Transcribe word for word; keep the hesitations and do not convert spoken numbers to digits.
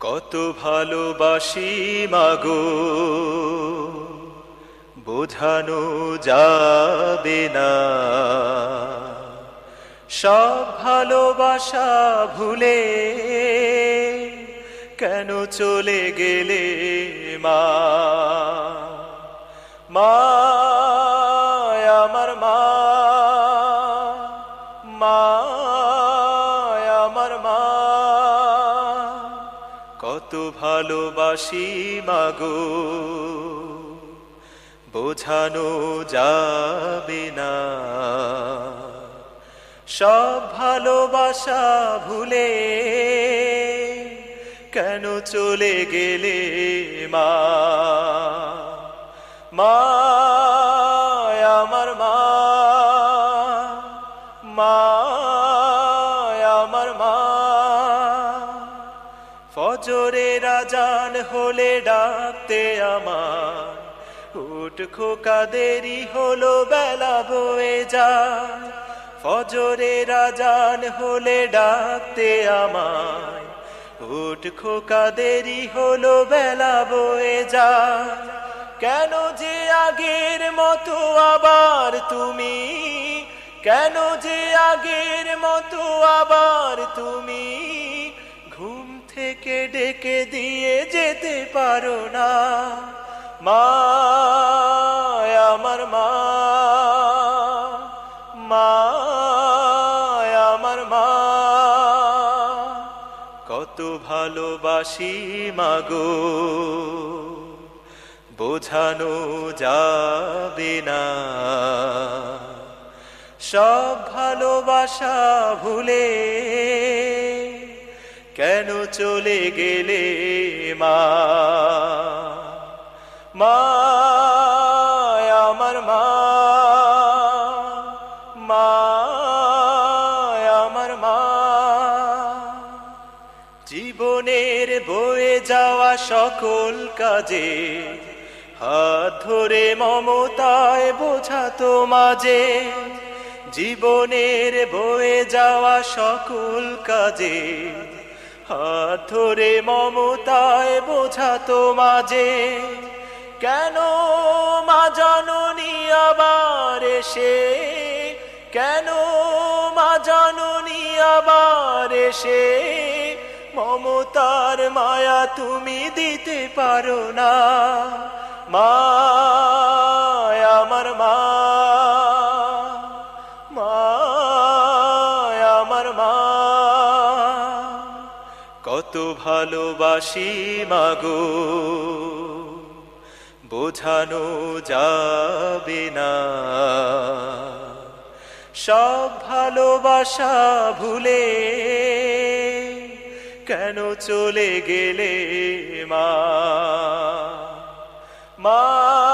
কত ভালোবাসি মাগো বোঝানো যাবে না, সব ভালোবাসা ভুলে কেন চলে গেলে মা। মা আমার মা, মা আমার মা, কত ভালোবাসি মাগো বোঝানো যাবে না, সব ভালোবাসা ভুলে কেন চলে গেলে মা। মা আমার মা, মা আমার মা, ফজরের আজান হলে ডাকতে আমার উঠ খোকা, দেরি হলো বেলা বয়ে যায়। ফজরের আজান হলে ডাকতে আমায় উঠ খোকা, দেরি হলো বেলা বয়ে যায়। কেন যে আগের মতো আবার তুমি, কেন যে আগের মতো আবার তুমি ঘুম থেকে ডেকে দিয়ে যেতে পারো না। মা আমার মা, মা আমার মা, কত ভালোবাসি মাগো বোঝানো যাবে না, সব ভালোবাসা ভুলে কেন চলে গেলে মা। মা আমার মা, মা আমার মা, জীবনের বয়ে যাওয়া সকল কাজে হাত ধরে মমতায় বোঝাতো মাঝে। জীবনের বয়ে যাওয়া সকল কাজে হাত ধরে মমতায় বোঝাতো মাঝে। কেন মা জননী আবার এসে, কেন মা জননী আবার এসে মমতার মায়া তুমি দিতে পারো না। মা আমার মা, মা আমার মা, কত ভালোবাসি মাগো বোঝানো যাবে না, সব ভালোবাসা ভুলে কেন চলে গেলে মা। মা